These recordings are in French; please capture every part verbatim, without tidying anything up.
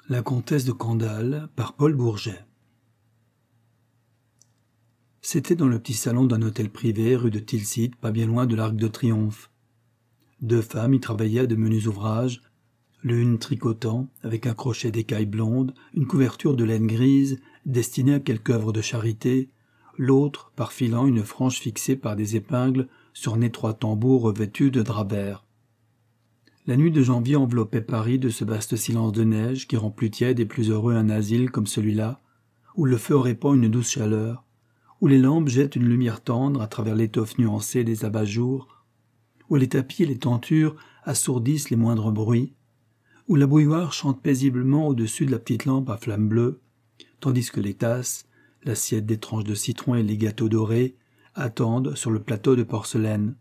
La comtesse de Candale par Paul Bourget. C'était dans le petit salon d'un hôtel privé rue de Tilsit, pas bien loin de l'Arc de Triomphe. Deux femmes y travaillaient à de menus ouvrages, l'une tricotant, avec un crochet d'écaille blonde, une couverture de laine grise, destinée à quelque œuvre de charité, l'autre parfilant une frange fixée par des épingles sur un étroit tambour revêtu de drap vert. La nuit de janvier enveloppait Paris de ce vaste silence de neige qui rend plus tiède et plus heureux un asile comme celui-là, où le feu répand une douce chaleur, où les lampes jettent une lumière tendre à travers l'étoffe nuancée des abat-jours, où les tapis et les tentures assourdissent les moindres bruits, où la bouilloire chante paisiblement au-dessus de la petite lampe à flamme bleue, tandis que les tasses, l'assiette des tranches de citron et les gâteaux dorés attendent sur le plateau de porcelaine.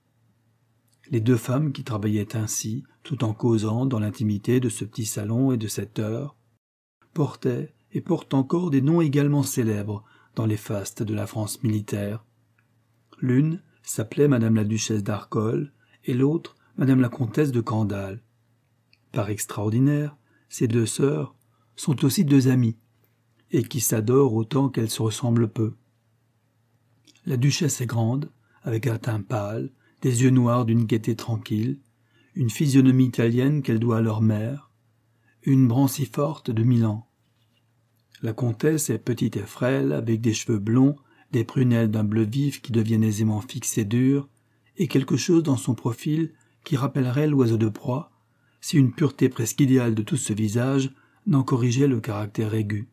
Les deux femmes qui travaillaient ainsi, tout en causant dans l'intimité de ce petit salon et de cette heure, portaient et portent encore des noms également célèbres dans les fastes de la France militaire. L'une s'appelait Madame la Duchesse d'Arcole et l'autre Madame la Comtesse de Candale. Par extraordinaire, ces deux sœurs sont aussi deux amies, et qui s'adorent autant qu'elles se ressemblent peu. La duchesse est grande, avec un teint pâle, des yeux noirs d'une gaieté tranquille, une physionomie italienne qu'elle doit à leur mère, une branche forte de mille ans. La comtesse est petite et frêle, avec des cheveux blonds, des prunelles d'un bleu vif qui deviennent aisément fixes et dures, et quelque chose dans son profil qui rappellerait l'oiseau de proie, si une pureté presque idéale de tout ce visage n'en corrigeait le caractère aigu.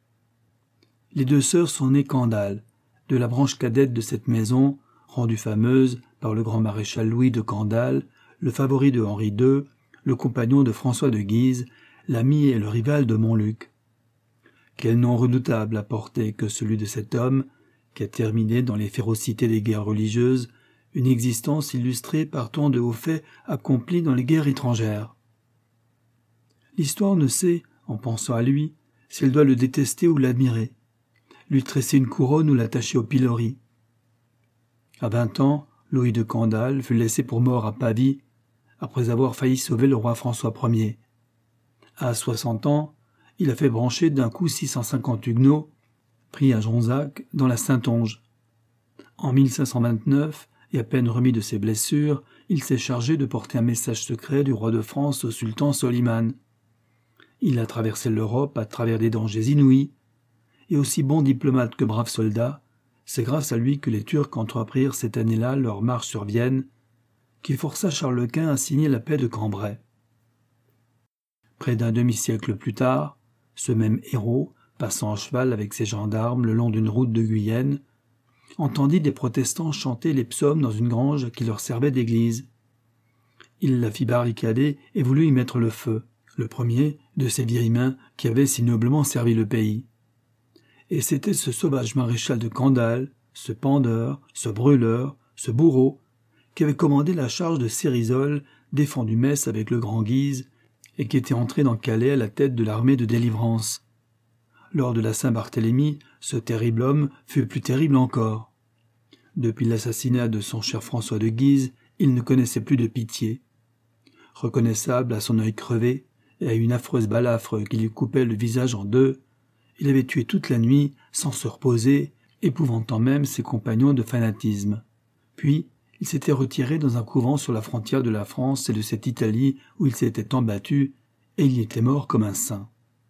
Les deux sœurs sont nées Candale, de la branche cadette de cette maison, rendue fameuse par le grand maréchal Louis de Candale, le favori de Henri deux, le compagnon de François de Guise, l'ami et le rival de Montluc. Quel nom redoutable à porter que celui de cet homme, qui a terminé dans les férocités des guerres religieuses, une existence illustrée par tant de hauts faits accomplis dans les guerres étrangères. L'histoire ne sait, en pensant à lui, si elle doit le détester ou l'admirer, lui tresser une couronne ou l'attacher au pilori. À vingt ans, Louis de Candale fut laissé pour mort à Pavie, après avoir failli sauver le roi François Ier. À soixante ans, il a fait brancher d'un coup six cent cinquante huguenots, pris à Jonzac, dans la Saintonge. En mille cinq cent vingt-neuf, et à peine remis de ses blessures, il s'est chargé de porter un message secret du roi de France au sultan Soliman. Il a traversé l'Europe à travers des dangers inouïs, et aussi bon diplomate que brave soldat, c'est grâce à lui que les Turcs entreprirent cette année-là leur marche sur Vienne, qui força Charles Quint à signer la paix de Cambrai. Près d'un demi-siècle plus tard, ce même héros, passant à cheval avec ses gendarmes le long d'une route de Guyenne, entendit des protestants chanter les psaumes dans une grange qui leur servait d'église. Il la fit barricader et voulut y mettre le feu, le premier de ces virimins qui avaient si noblement servi le pays. Et c'était ce sauvage maréchal de Candale, ce pendeur, ce brûleur, ce bourreau, qui avait commandé la charge de Cérizole, défendu Metz avec le grand Guise, et qui était entré dans Calais à la tête de l'armée de délivrance. Lors de la Saint-Barthélemy, ce terrible homme fut plus terrible encore. Depuis l'assassinat de son cher François de Guise, il ne connaissait plus de pitié. Reconnaissable à son œil crevé et à une affreuse balafre qui lui coupait le visage en deux, il avait tué toute la nuit, sans se reposer, épouvantant même ses compagnons de fanatisme. Puis, il s'était retiré dans un couvent sur la frontière de la France et de cette Italie où il s'était tant battu, et il y était mort comme un saint.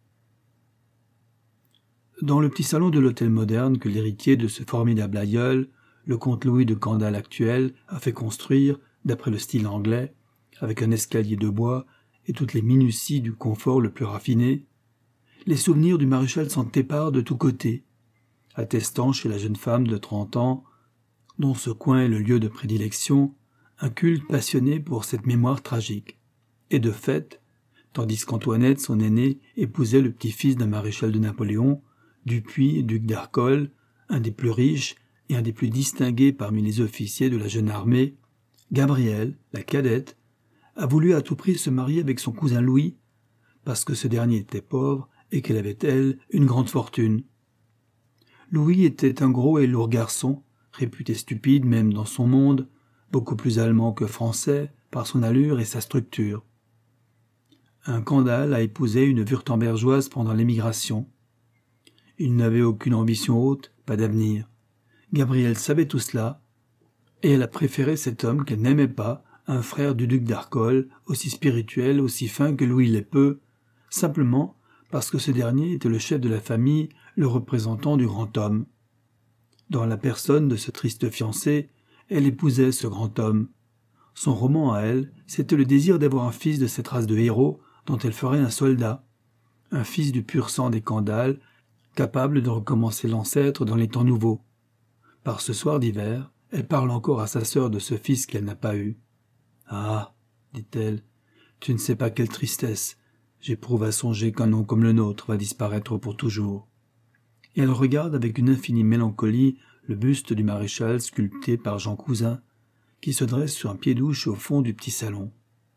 Dans le petit salon de l'hôtel moderne que l'héritier de ce formidable aïeul, le comte Louis de Candale actuel, a fait construire, d'après le style anglais, avec un escalier de bois et toutes les minuties du confort le plus raffiné, les souvenirs du maréchal s'en éparent de tous côtés, attestant chez la jeune femme de trente ans, dont ce coin est le lieu de prédilection, un culte passionné pour cette mémoire tragique. Et de fait, tandis qu'Antoinette, son aînée, épousait le petit-fils d'un maréchal de Napoléon, Dupuis, duc d'Arcole, un des plus riches et un des plus distingués parmi les officiers de la jeune armée, Gabrielle, la cadette, a voulu à tout prix se marier avec son cousin Louis, parce que ce dernier était pauvre et qu'elle avait, elle, une grande fortune. Louis était un gros et lourd garçon, réputé stupide même dans son monde, beaucoup plus allemand que français par son allure et sa structure. Un Candale a épousé une Wurtembergeoise pendant l'émigration. Il n'avait aucune ambition haute, pas d'avenir. Gabrielle savait tout cela, et elle a préféré cet homme qu'elle n'aimait pas, un frère du duc d'Arcole, aussi spirituel, aussi fin que Louis l'Épeu, simplement parce que ce dernier était le chef de la famille, le représentant du grand homme. Dans la personne de ce triste fiancé, elle épousait ce grand homme. Son roman à elle, c'était le désir d'avoir un fils de cette race de héros dont elle ferait un soldat, un fils du pur sang des Candales, capable de recommencer l'ancêtre dans les temps nouveaux. Par ce soir d'hiver, elle parle encore à sa sœur de ce fils qu'elle n'a pas eu. « Ah, dit-elle, tu ne sais pas quelle tristesse. J'éprouve à songer qu'un nom comme le nôtre va disparaître pour toujours. » Et elle regarde avec une infinie mélancolie le buste du maréchal sculpté par Jean Cousin, qui se dresse sur un pied-douche au fond du petit salon.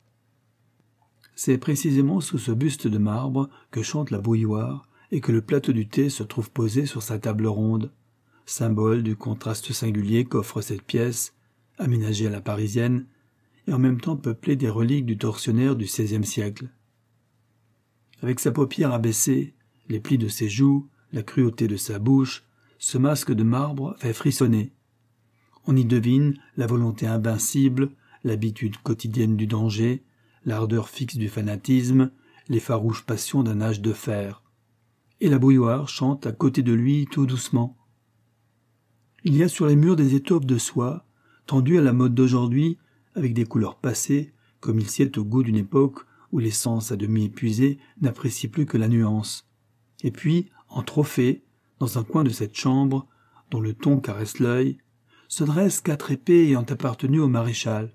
C'est précisément sous ce buste de marbre que chante la bouilloire et que le plateau du thé se trouve posé sur sa table ronde, symbole du contraste singulier qu'offre cette pièce, aménagée à la parisienne, et en même temps peuplée des reliques du tortionnaire du seizième siècle. Avec sa paupière abaissée, les plis de ses joues, la cruauté de sa bouche, ce masque de marbre fait frissonner. On y devine la volonté invincible, l'habitude quotidienne du danger, l'ardeur fixe du fanatisme, les farouches passions d'un âge de fer. Et la bouilloire chante à côté de lui tout doucement. Il y a sur les murs des étoffes de soie, tendues à la mode d'aujourd'hui, avec des couleurs passées, comme il sied au goût d'une époque où les sens à demi épuisés n'apprécient plus que la nuance. Et puis, en trophée, dans un coin de cette chambre, dont le ton caresse l'œil, se dressent quatre épées ayant appartenu au maréchal.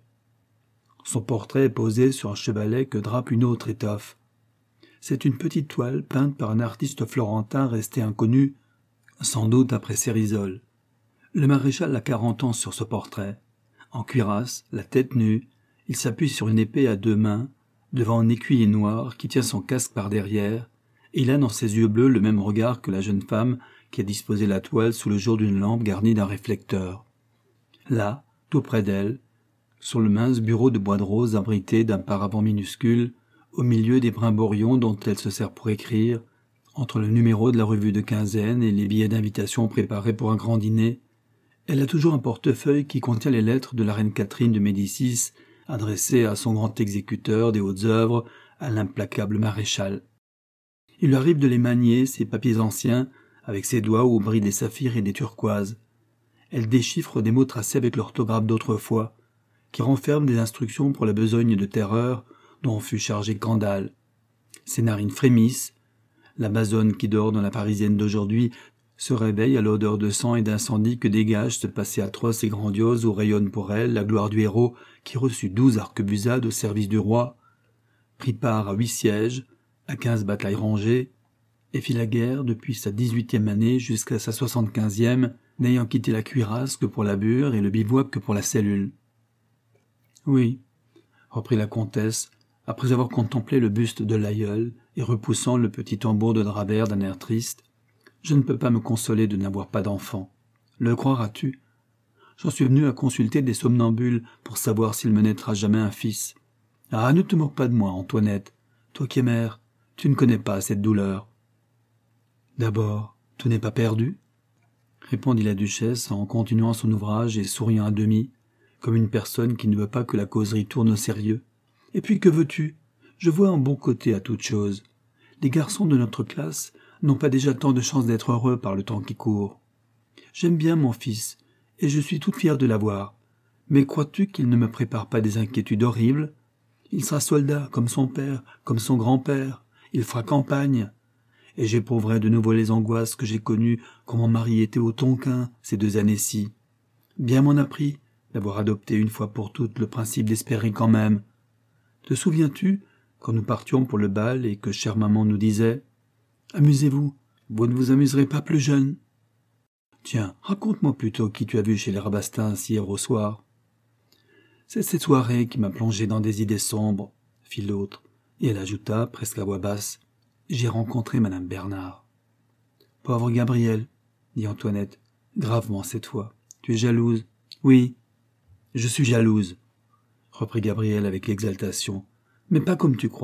Son portrait est posé sur un chevalet que drape une autre étoffe. C'est une petite toile peinte par un artiste florentin resté inconnu, sans doute après Cérizole. Le maréchal a quarante ans sur ce portrait. En cuirasse, la tête nue, il s'appuie sur une épée à deux mains, devant un écuyer noir qui tient son casque par derrière, et il a dans ses yeux bleus le même regard que la jeune femme qui a disposé la toile sous le jour d'une lampe garnie d'un réflecteur. Là, tout près d'elle, sur le mince bureau de bois de rose abrité d'un paravent minuscule, au milieu des brimborions dont elle se sert pour écrire, entre le numéro de la revue de quinzaine et les billets d'invitation préparés pour un grand dîner, elle a toujours un portefeuille qui contient les lettres de la reine Catherine de Médicis, adressées à son grand exécuteur des hautes œuvres, à l'implacable maréchal. Il lui arrive de les manier, ces papiers anciens, avec ses doigts où brillent des saphirs et des turquoises. Elle déchiffre des mots tracés avec l'orthographe d'autrefois, qui renferment des instructions pour la besogne de terreur dont fut chargé Candale. Ses narines frémissent, l'Amazone qui dort dans la parisienne d'aujourd'hui se réveille à l'odeur de sang et d'incendie que dégage ce passé atroce et grandiose où rayonne pour elle la gloire du héros qui reçut douze arquebusades au service du roi, prit part à huit sièges, à quinze batailles rangées, et fit la guerre depuis sa dix-huitième année jusqu'à sa soixante-quinzième, n'ayant quitté la cuirasse que pour la bure et le bivouac que pour la cellule. « Oui, » reprit la comtesse, après avoir contemplé le buste de l'aïeul et repoussant le petit tambour de drap vert d'un air triste, « je ne peux pas me consoler de n'avoir pas d'enfant. Le croiras-tu ? J'en suis venu à consulter des somnambules pour savoir s'il me naîtra jamais un fils. Ah, ne te moque pas de moi, Antoinette. Toi qui es mère, tu ne connais pas cette douleur. »« D'abord, tout n'est pas perdu ?» répondit la duchesse en continuant son ouvrage et souriant à demi, comme une personne qui ne veut pas que la causerie tourne au sérieux. « Et puis que veux-tu ? Je vois un bon côté à toute chose. Les garçons de notre classe n'ont pas déjà tant de chances d'être heureux par le temps qui court. J'aime bien mon fils, et je suis toute fière de l'avoir. Mais crois-tu qu'il ne me prépare pas des inquiétudes horribles ? Il sera soldat, comme son père, comme son grand-père. Il fera campagne. Et j'éprouverai de nouveau les angoisses que j'ai connues quand mon mari était au Tonkin ces deux années-ci. Bien m'en a pris d'avoir adopté une fois pour toutes le principe d'espérer quand même. Te souviens-tu, quand nous partions pour le bal et que chère maman nous disait « Amusez-vous, vous ne vous amuserez pas plus jeune. » Tiens, raconte-moi plutôt qui tu as vu chez les Rabastins hier au soir. C'est cette soirée qui m'a plongé dans des idées sombres, fit l'autre, et elle ajouta, presque à voix basse, « J'ai rencontré madame Bernard. »« Pauvre Gabrielle, dit Antoinette, gravement cette fois. Tu es jalouse ? » ?»« Oui, je suis jalouse, reprit Gabrielle avec exaltation, « mais pas comme tu crois.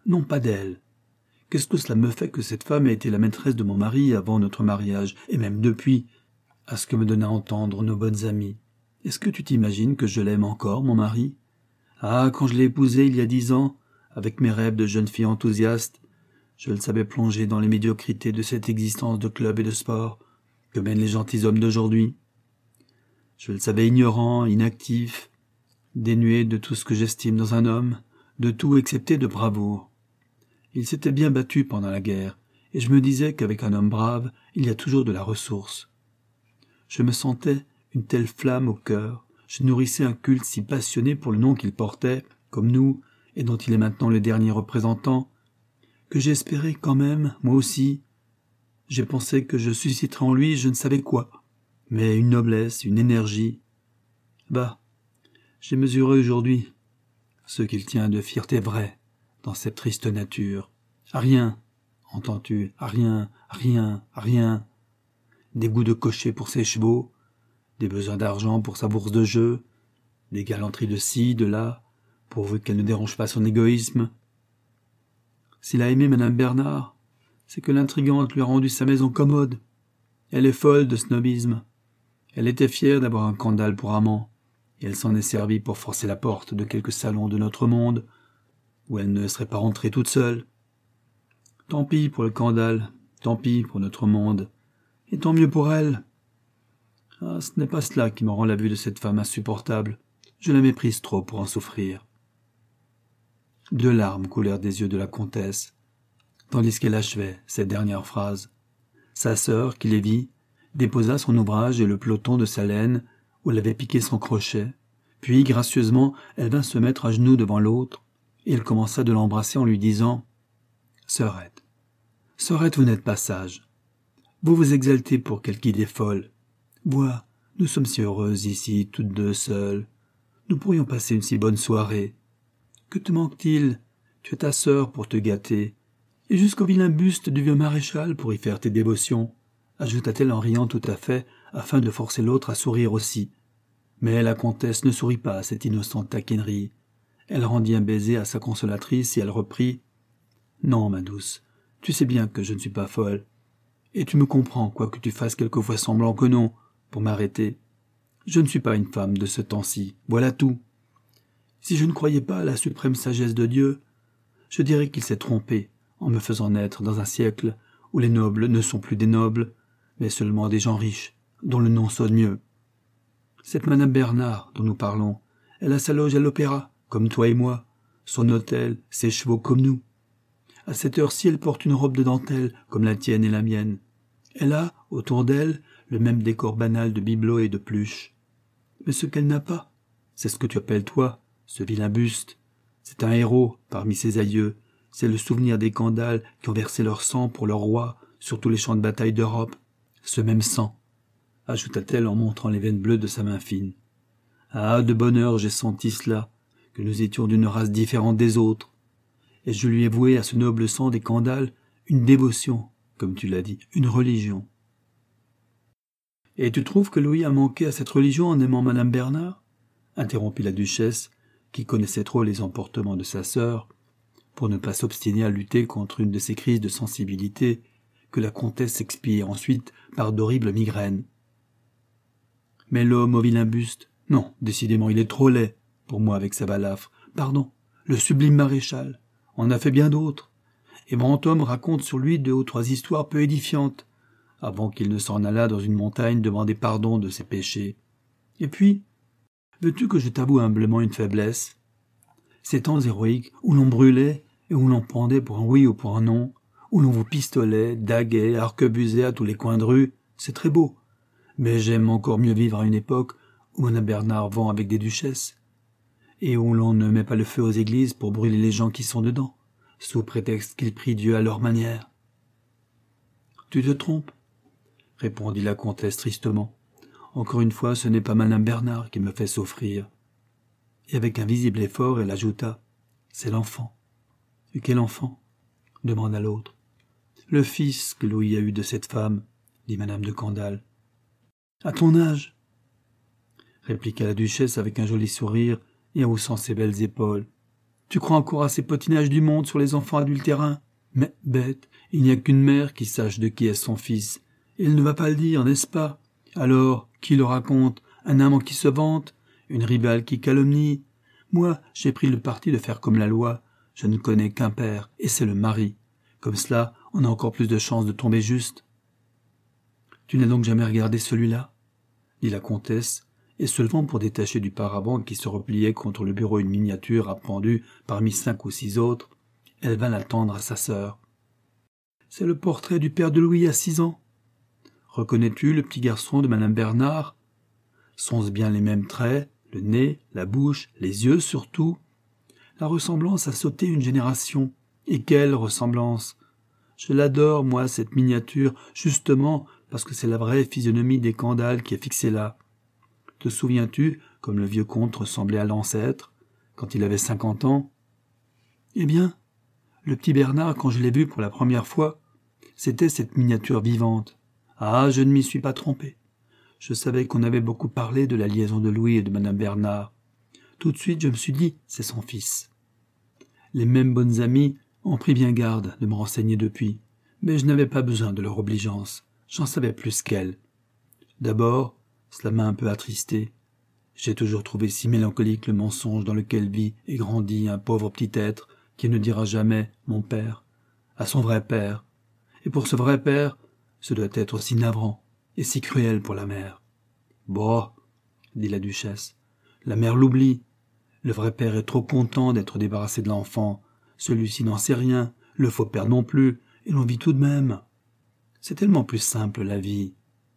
Non, pas d'elle. Qu'est-ce que cela me fait que cette femme ait été la maîtresse de mon mari avant notre mariage, et même depuis, à ce que me donna à entendre nos bonnes amies. Est-ce que tu t'imagines que je l'aime encore, mon mari? Ah, quand je l'ai épousée il y a dix ans, avec mes rêves de jeune fille enthousiaste, je le savais plongé dans les médiocrités de cette existence de club et de sport que mènent les gentilshommes d'aujourd'hui. Je le savais ignorant, inactif, dénué de tout ce que j'estime dans un homme, de tout excepté de bravoure. Il s'était bien battu pendant la guerre, et je me disais qu'avec un homme brave, il y a toujours de la ressource. Je me sentais une telle flamme au cœur, je nourrissais un culte si passionné pour le nom qu'il portait, comme nous, et dont il est maintenant le dernier représentant, que j'espérais quand même, moi aussi. J'ai pensé que je susciterais en lui je ne savais quoi, mais une noblesse, une énergie. Bah, j'ai mesuré aujourd'hui ce qu'il tient de fierté vraie dans cette triste nature. À rien, entends-tu, à rien, à rien, à rien. Des goûts de cocher pour ses chevaux, des besoins d'argent pour sa bourse de jeu, des galanteries de ci, de là, pourvu qu'elle ne dérange pas son égoïsme. S'il a aimé Madame Bernard, c'est que l'intrigante lui a rendu sa maison commode. Elle est folle de snobisme. Elle était fière d'avoir un Candale pour amant, et elle s'en est servie pour forcer la porte de quelques salons de notre monde, où elle ne serait pas rentrée toute seule. Tant pis pour le Candale, tant pis pour notre monde, et tant mieux pour elle. Ah, ce n'est pas cela qui me rend la vue de cette femme insupportable. Je la méprise trop pour en souffrir. Deux larmes coulèrent des yeux de la comtesse, tandis qu'elle achevait cette dernière phrase. Sa sœur, qui les vit, déposa son ouvrage et le peloton de sa laine où elle avait piqué son crochet, puis, gracieusement, elle vint se mettre à genoux devant l'autre, et elle commença de l'embrasser en lui disant « Sœurette, Sœurette, vous n'êtes pas sage. Vous vous exaltez pour quelque idée folle. Vois, nous sommes si heureuses ici, toutes deux seules. Nous pourrions passer une si bonne soirée. Que te manque-t-il? Tu as ta sœur pour te gâter, et jusqu'au vilain buste du vieux maréchal pour y faire tes dévotions, ajouta-t-elle en riant tout à fait, afin de forcer l'autre à sourire aussi. Mais la comtesse ne sourit pas à cette innocente taquinerie. Elle rendit un baiser à sa consolatrice et elle reprit « Non, ma douce, tu sais bien que je ne suis pas folle, et tu me comprends, quoique tu fasses quelquefois semblant que non, pour m'arrêter. Je ne suis pas une femme de ce temps-ci, voilà tout. Si je ne croyais pas à la suprême sagesse de Dieu, je dirais qu'il s'est trompé en me faisant naître dans un siècle où les nobles ne sont plus des nobles, mais seulement des gens riches, dont le nom sonne mieux. Cette Madame Bernard dont nous parlons, elle a sa loge à l'opéra, comme toi et moi, son hôtel, ses chevaux comme nous. À cette heure-ci, elle porte une robe de dentelle, comme la tienne et la mienne. Elle a, autour d'elle, le même décor banal de bibelots et de pluches. Mais ce qu'elle n'a pas, c'est ce que tu appelles, toi, ce vilain buste. C'est un héros parmi ses aïeux. C'est le souvenir des Candales qui ont versé leur sang pour leur roi sur tous les champs de bataille d'Europe. Ce même sang, ajouta-t-elle en montrant les veines bleues de sa main fine. Ah, de bonne heure j'ai senti cela, que nous étions d'une race différente des autres. Et je lui ai voué à ce noble sang des Candales une dévotion, comme tu l'as dit, une religion. Et tu trouves que Louis a manqué à cette religion en aimant Madame Bernard? Interrompit la duchesse, qui connaissait trop les emportements de sa sœur, pour ne pas s'obstiner à lutter contre une de ces crises de sensibilité que la comtesse expire ensuite par d'horribles migraines. Mais l'homme au vilain buste, non, décidément, il est trop laid, pour moi avec sa balafre. Pardon, le sublime maréchal, en a fait bien d'autres. Et Brantôme raconte sur lui deux ou trois histoires peu édifiantes, avant qu'il ne s'en allât dans une montagne demander pardon de ses péchés. Et puis, veux-tu que je t'avoue humblement une faiblesse? Ces temps héroïques où l'on brûlait et où l'on pendait pour un oui ou pour un non, où l'on vous pistolait, daguait, arquebusait à tous les coins de rue, c'est très beau. Mais j'aime encore mieux vivre à une époque où Madame Bernard vend avec des duchesses, et où l'on ne met pas le feu aux églises pour brûler les gens qui sont dedans, sous prétexte qu'ils prient Dieu à leur manière. « Tu te trompes, » répondit la comtesse tristement. « Encore une fois, ce n'est pas Madame Bernard qui me fait souffrir. » Et avec un visible effort, elle ajouta « C'est l'enfant. »« Et quel enfant ?» demanda l'autre. « Le fils que Louis a eu de cette femme, » dit Madame de Candale. « À ton âge ?» répliqua la duchesse avec un joli sourire et en haussant ses belles épaules. Tu crois encore à ces potinages du monde sur les enfants adultérins? Mais, bête, il n'y a qu'une mère qui sache de qui est son fils. Et elle ne va pas le dire, n'est-ce pas? Alors, qui le raconte? Un amant qui se vante? Une rivale qui calomnie? Moi, j'ai pris le parti de faire comme la loi. Je ne connais qu'un père, et c'est le mari. Comme cela, on a encore plus de chances de tomber juste. Tu n'as donc jamais regardé celui-là? Dit la comtesse, et se levant pour détacher du paravent qui se repliait contre le bureau une miniature appendue parmi cinq ou six autres, elle vint la tendre à sa sœur. C'est le portrait du père de Louis à six ans. Reconnais-tu le petit garçon de madame Bernard? Sont-ce bien les mêmes traits, le nez, la bouche, les yeux surtout? La ressemblance a sauté une génération. Et quelle ressemblance! Je l'adore, moi, cette miniature, justement parce que c'est la vraie physionomie des Candale qui est fixée là. Te souviens-tu, comme le vieux comte ressemblait à l'ancêtre, quand il avait cinquante ans? Eh bien, le petit Bernard, quand je l'ai vu pour la première fois, c'était cette miniature vivante. Ah, je ne m'y suis pas trompé. Je savais qu'on avait beaucoup parlé de la liaison de Louis et de madame Bernard. Tout de suite, je me suis dit, c'est son fils. Les mêmes bonnes amies ont pris bien garde de me renseigner depuis, mais je n'avais pas besoin de leur obligeance. J'en savais plus qu'elles. D'abord, cela m'a un peu attristé. J'ai toujours trouvé si mélancolique le mensonge dans lequel vit et grandit un pauvre petit être qui ne dira jamais « mon père » à son vrai père. Et pour ce vrai père, ce doit être aussi navrant et si cruel pour la mère. « Bon, » dit la duchesse, « la mère l'oublie. Le vrai père est trop content d'être débarrassé de l'enfant. Celui-ci n'en sait rien, le faux père non plus, et l'on vit tout de même. C'est tellement plus simple, la vie. »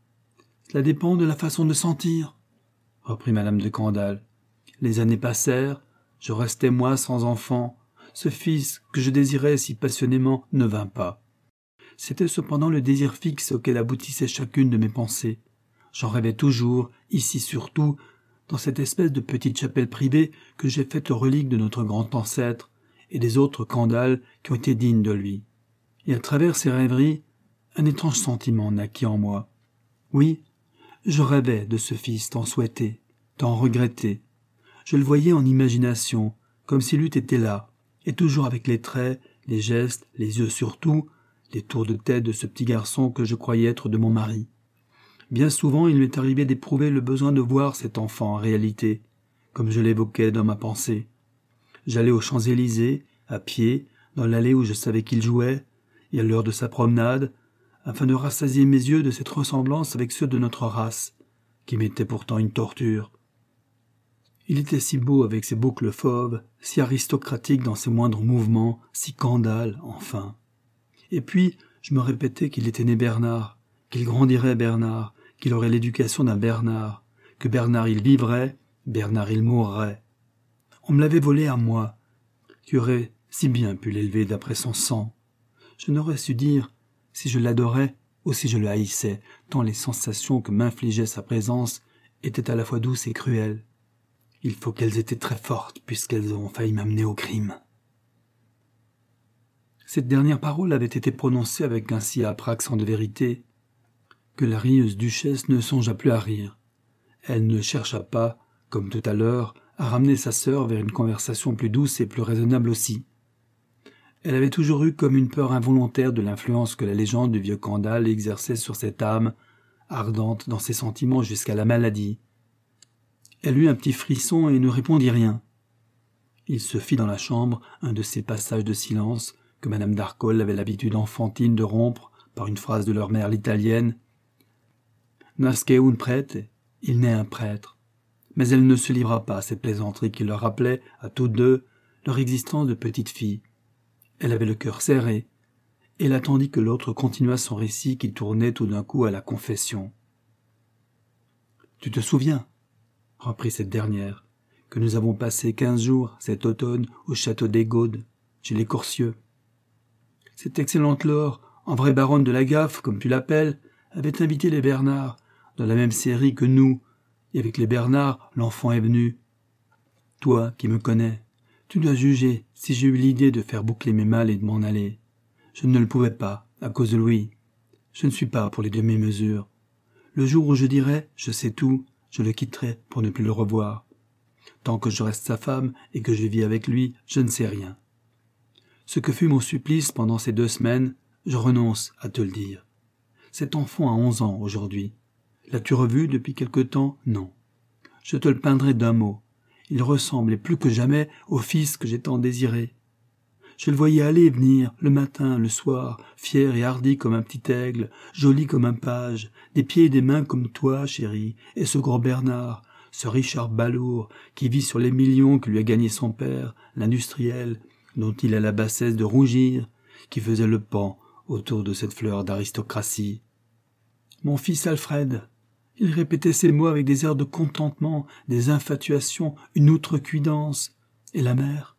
« Cela dépend de la façon de sentir, » reprit madame de Candale. « Les années passèrent, je restai moi sans enfant. Ce fils que je désirais si passionnément ne vint pas. C'était cependant le désir fixe auquel aboutissait chacune de mes pensées. J'en rêvais toujours, ici surtout, dans cette espèce de petite chapelle privée que j'ai faite relique de notre grand ancêtre et des autres Candale qui ont été dignes de lui. Et à travers ces rêveries, un étrange sentiment naquit en moi. Oui, je rêvais de ce fils tant souhaité, tant regretté. Je le voyais en imagination, comme s'il eût été là, et toujours avec les traits, les gestes, les yeux surtout, les tours de tête de ce petit garçon que je croyais être de mon mari. Bien souvent, il m'est arrivé d'éprouver le besoin de voir cet enfant en réalité, comme je l'évoquais dans ma pensée. J'allais aux Champs-Élysées, à pied, dans l'allée où je savais qu'il jouait, et à l'heure de sa promenade, afin de rassasier mes yeux de cette ressemblance avec ceux de notre race, qui m'était pourtant une torture. Il était si beau avec ses boucles fauves, si aristocratique dans ses moindres mouvements, si Candale, enfin. Et puis, je me répétais qu'il était né Bernard, qu'il grandirait Bernard, qu'il aurait l'éducation d'un Bernard, que Bernard il vivrait, Bernard il mourrait. On me l'avait volé à moi, qui aurais si bien pu l'élever d'après son sang. Je n'aurais su dire si je l'adorais ou si je le haïssais, tant les sensations que m'infligeait sa présence étaient à la fois douces et cruelles. Il faut qu'elles étaient très fortes, puisqu'elles ont failli m'amener au crime. Cette dernière parole avait été prononcée avec un si âpre accent de vérité que la rieuse duchesse ne songea plus à rire. Elle ne chercha pas, comme tout à l'heure, à ramener sa sœur vers une conversation plus douce et plus raisonnable aussi. Elle avait toujours eu comme une peur involontaire de l'influence que la légende du vieux Candale exerçait sur cette âme, ardente dans ses sentiments jusqu'à la maladie. Elle eut un petit frisson et ne répondit rien. Il se fit dans la chambre un de ces passages de silence que madame d'Arcole avait l'habitude enfantine de rompre par une phrase de leur mère l'italienne. « Nasce un prete, il naît un prêtre. » Mais elle ne se livra pas à cette plaisanterie qui leur rappelait, à toutes deux, leur existence de petite fille. Elle avait le cœur serré. Elle attendit que l'autre continuât son récit qui tournait tout d'un coup à la confession. « Tu te souviens, » reprit cette dernière, « que nous avons passé quinze jours, cet automne, au château des Gaudes, chez les Corcieux. Cette excellente Laure, en vraie baronne de la Gaffe, comme tu l'appelles, avait invité les Bernard, dans la même série que nous, et avec les Bernard, l'enfant est venu. Toi, qui me connais, tu dois juger si j'ai eu l'idée de faire boucler mes malles et de m'en aller. Je ne le pouvais pas, à cause de Louis. Je ne suis pas pour les demi-mesures. Le jour où je dirai « je sais tout », je le quitterai pour ne plus le revoir. Tant que je reste sa femme et que je vis avec lui, je ne sais rien. Ce que fut mon supplice pendant ces deux semaines, je renonce à te le dire. Cet enfant a onze ans aujourd'hui. L'as-tu revu depuis quelque temps? Non. Je te le peindrai d'un mot. Il ressemblait plus que jamais au fils que j'ai tant désiré. Je le voyais aller et venir, le matin, le soir, fier et hardi comme un petit aigle, joli comme un page, des pieds et des mains comme toi, chérie, et ce gros Bernard, ce Richard Balourd, qui vit sur les millions que lui a gagnés son père, l'industriel, dont il a la bassesse de rougir, qui faisait le pan autour de cette fleur d'aristocratie. Mon fils Alfred, il répétait ces mots avec des airs de contentement, des infatuations, une outrecuidance. Et la mère?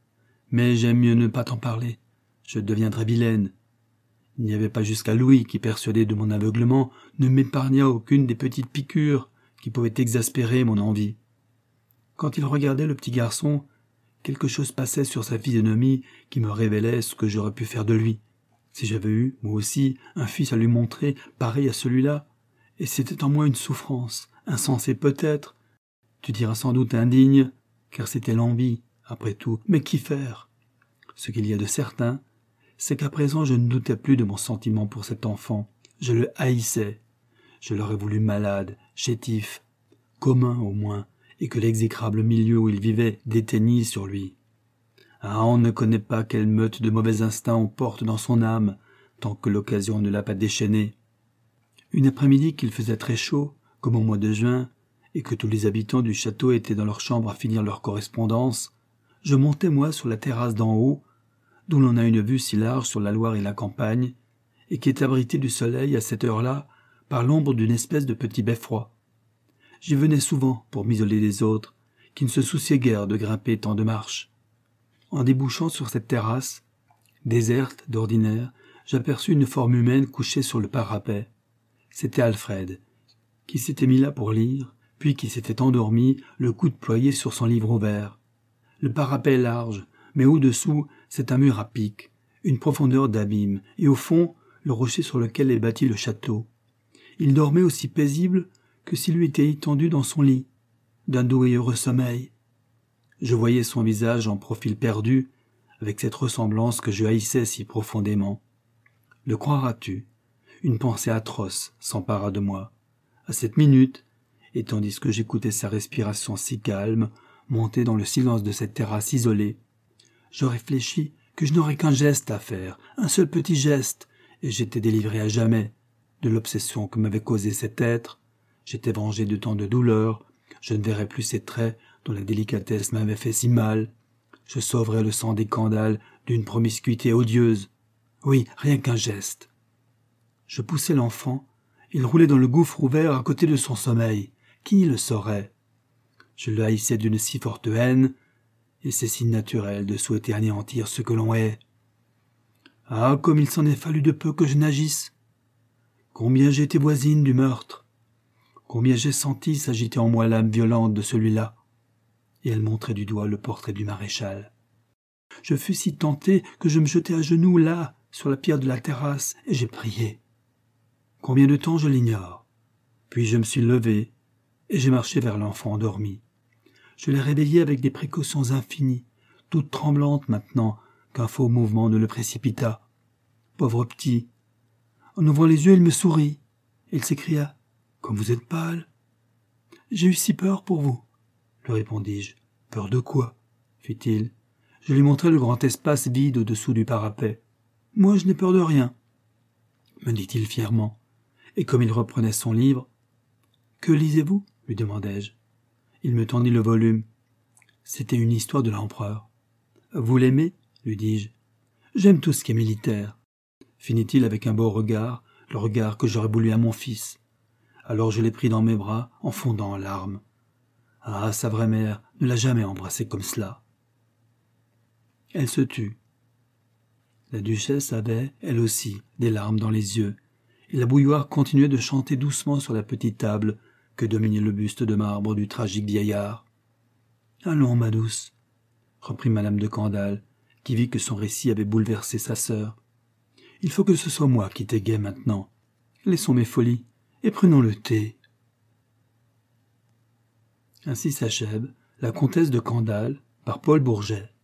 Mais j'aime mieux ne pas t'en parler. Je deviendrais vilaine. Il n'y avait pas jusqu'à Louis qui, persuadé de mon aveuglement, ne m'épargna aucune des petites piqûres qui pouvaient exaspérer mon envie. Quand il regardait le petit garçon, quelque chose passait sur sa physionomie qui me révélait ce que j'aurais pu faire de lui. Si j'avais eu, moi aussi, un fils à lui montrer, pareil à celui-là, et c'était en moi une souffrance, insensée peut-être, tu diras sans doute indigne, car c'était l'envie, après tout, mais qu'y faire? Ce qu'il y a de certain, c'est qu'à présent je ne doutais plus de mon sentiment pour cet enfant, je le haïssais, je l'aurais voulu malade, chétif, commun au moins, et que l'exécrable milieu où il vivait déteignît sur lui. Ah, on ne connaît pas quelle meute de mauvais instincts on porte dans son âme, tant que l'occasion ne l'a pas déchaîné. Une après-midi qu'il faisait très chaud, comme au mois de juin, et que tous les habitants du château étaient dans leur chambre à finir leur correspondance, je montais moi sur la terrasse d'en haut, d'où l'on a une vue si large sur la Loire et la campagne, et qui est abritée du soleil à cette heure-là par l'ombre d'une espèce de petit beffroi. J'y venais souvent pour m'isoler des autres, qui ne se souciaient guère de grimper tant de marches. En débouchant sur cette terrasse, déserte d'ordinaire, j'aperçus une forme humaine couchée sur le parapet. C'était Alfred, qui s'était mis là pour lire, puis qui s'était endormi, le coude ployé sur son livre ouvert. Le parapet est large, mais au-dessous, c'est un mur à pic, une profondeur d'abîme, et au fond, le rocher sur lequel est bâti le château. Il dormait aussi paisible que s'il eût été étendu dans son lit, d'un doux et heureux sommeil. Je voyais son visage en profil perdu, avec cette ressemblance que je haïssais si profondément. Le croiras-tu? Une pensée atroce s'empara de moi. À cette minute, et tandis que j'écoutais sa respiration si calme, monter dans le silence de cette terrasse isolée, je réfléchis que je n'aurais qu'un geste à faire, un seul petit geste, et j'étais délivré à jamais de l'obsession que m'avait causée cet être. J'étais vengé de tant de douleurs, je ne verrais plus ces traits dont la délicatesse m'avait fait si mal. Je sauverais le sang des Candales d'une promiscuité odieuse. Oui, rien qu'un geste. Je poussai l'enfant, il roulait dans le gouffre ouvert à côté de son sommeil. Qui le saurait? Je le haïssais d'une si forte haine, et c'est si naturel de souhaiter anéantir ce que l'on hait. Ah, comme il s'en est fallu de peu que je n'agisse! Combien j'ai été voisine du meurtre! Combien j'ai senti s'agiter en moi l'âme violente de celui-là! Et elle montrait du doigt le portrait du maréchal. Je fus si tenté que je me jetai à genoux là, sur la pierre de la terrasse, et j'ai prié. Combien de temps je l'ignore. Puis je me suis levé, et j'ai marché vers l'enfant endormi. Je l'ai réveillé avec des précautions infinies, toute tremblante maintenant qu'un faux mouvement ne le précipita. Pauvre petit! En ouvrant les yeux, il me sourit. Il s'écria « Comme vous êtes pâle !»« J'ai eu si peur pour vous, » lui répondis-je. « Peur de quoi ?» fit-il. Je lui montrai le grand espace vide au-dessous du parapet. « Moi, je n'ai peur de rien, » me dit-il fièrement. Et comme il reprenait son livre, « Que lisez-vous » lui demandai-je. Il me tendit le volume. C'était une histoire de l'empereur. « Vous l'aimez » lui dis-je. « J'aime tout ce qui est militaire. » Finit-il avec un beau regard, le regard que j'aurais voulu à mon fils. Alors je l'ai pris dans mes bras, en fondant en larmes. Ah, sa vraie mère ne l'a jamais embrassé comme cela. Elle se tut. La duchesse avait, elle aussi, des larmes dans les yeux, et la bouilloire continuait de chanter doucement sur la petite table que dominait le buste de marbre du tragique vieillard. « Allons, ma douce, » reprit madame de Candale, qui vit que son récit avait bouleversé sa sœur. « Il faut que ce soit moi qui t'égaie maintenant. Laissons mes folies et prenons le thé. » Ainsi s'achève La comtesse de Candale par Paul Bourget.